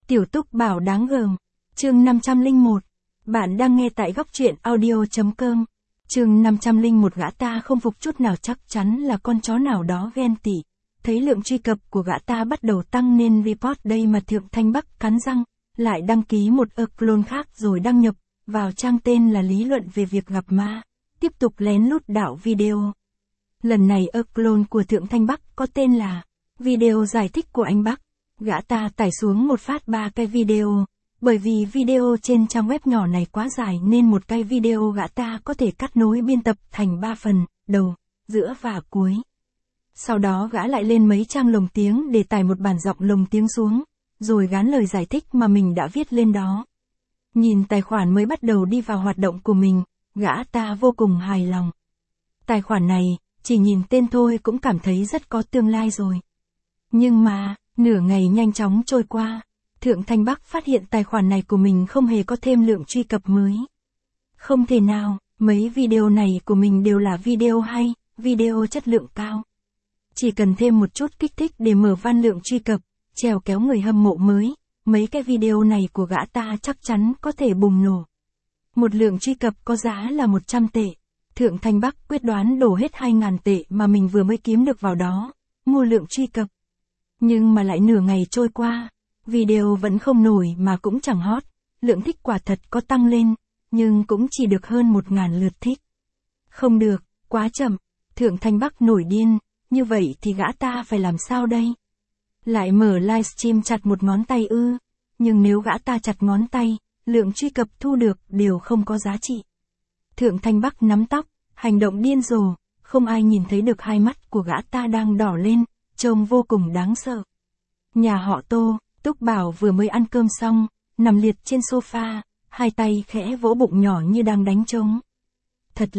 Tiểu Túc Bảo đáng gờm. Chương 501. Bạn đang nghe tại góc truyện audio.com. Chương 501. Gã ta không phục chút nào, chắc chắn là con chó nào đó ghen tị. Thấy lượng truy cập của gã ta bắt đầu tăng nên report đây mà Thượng Thanh Bắc cắn răng, lại đăng ký một clone khác rồi đăng nhập vào trang tên là lý luận về việc gặp ma, tiếp tục lén lút đảo video. Lần này clone của Thượng Thanh Bắc có tên là video giải thích của anh Bắc. Gã ta tải xuống một phát 3 cái video, bởi vì video trên trang web nhỏ này quá dài nên một cái video gã ta có thể cắt nối biên tập thành 3 phần, đầu, giữa và cuối. Sau đó gã lại lên mấy trang lồng tiếng để tải một bản giọng lồng tiếng xuống, rồi gán lời giải thích mà mình đã viết lên đó. Nhìn tài khoản mới bắt đầu đi vào hoạt động của mình, gã ta vô cùng hài lòng. Tài khoản này, chỉ nhìn tên thôi cũng cảm thấy rất có tương lai rồi. Nhưng mà, nửa ngày nhanh chóng trôi qua, Thượng Thanh Bắc phát hiện tài khoản này của mình không hề có thêm lượng truy cập mới. Không thể nào, mấy video này của mình đều là video hay, video chất lượng cao. Chỉ cần thêm một chút kích thích để mở van lượng truy cập, trèo kéo người hâm mộ mới, mấy cái video này của gã ta chắc chắn có thể bùng nổ. Một lượng truy cập có giá là 100 tệ. Thượng Thanh Bắc quyết đoán đổ hết 2.000 tệ mà mình vừa mới kiếm được vào đó, mua lượng truy cập. Nhưng mà lại nửa ngày trôi qua, video vẫn không nổi mà cũng chẳng hot, lượng thích quả thật có tăng lên, nhưng cũng chỉ được hơn 1.000 lượt thích. Không được, quá chậm, Thượng Thanh Bắc nổi điên, như vậy thì gã ta phải làm sao đây? Lại mở livestream chặt một ngón tay ư, nhưng nếu gã ta chặt ngón tay, lượng truy cập thu được đều không có giá trị. Thượng Thanh Bắc nắm tóc, hành động điên rồ, không ai nhìn thấy được hai mắt của gã ta đang đỏ lên, trông vô cùng đáng sợ. Nhà họ Tô, Túc Bảo vừa mới ăn cơm xong, nằm liệt trên sofa, hai tay khẽ vỗ bụng nhỏ như đang đánh trống. Thật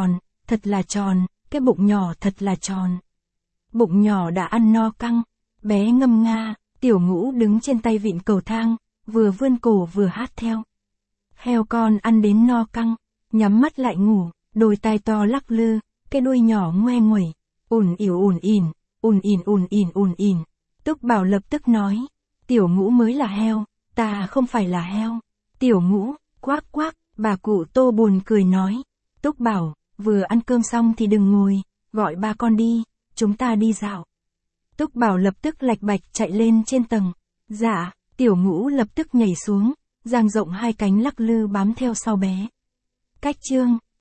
là tròn, cái bụng nhỏ thật là tròn. Bụng nhỏ đã ăn no căng, bé ngâm nga, Tiểu Ngũ đứng trên tay vịn cầu thang, vừa vươn cổ vừa hát theo. Heo con ăn đến no căng, nhắm mắt lại ngủ, đôi tai to lắc lư, cái đuôi nhỏ ngoe nguẩy, ùn ỉu ùn ỉn, ùn ỉn ùn ỉn ùn ỉn. Túc Bảo lập tức nói, Tiểu Ngũ mới là heo, ta không phải là heo. Tiểu Ngũ, quác quác, bà cụ Tô buồn cười nói. Túc Bảo, vừa ăn cơm xong thì đừng ngồi, gọi ba con đi, chúng ta đi dạo. Túc Bảo lập tức lạch bạch chạy lên trên tầng. Dạ, Tiểu Ngũ lập tức nhảy xuống, dang rộng hai cánh lắc lư bám theo sau bé. Cách chương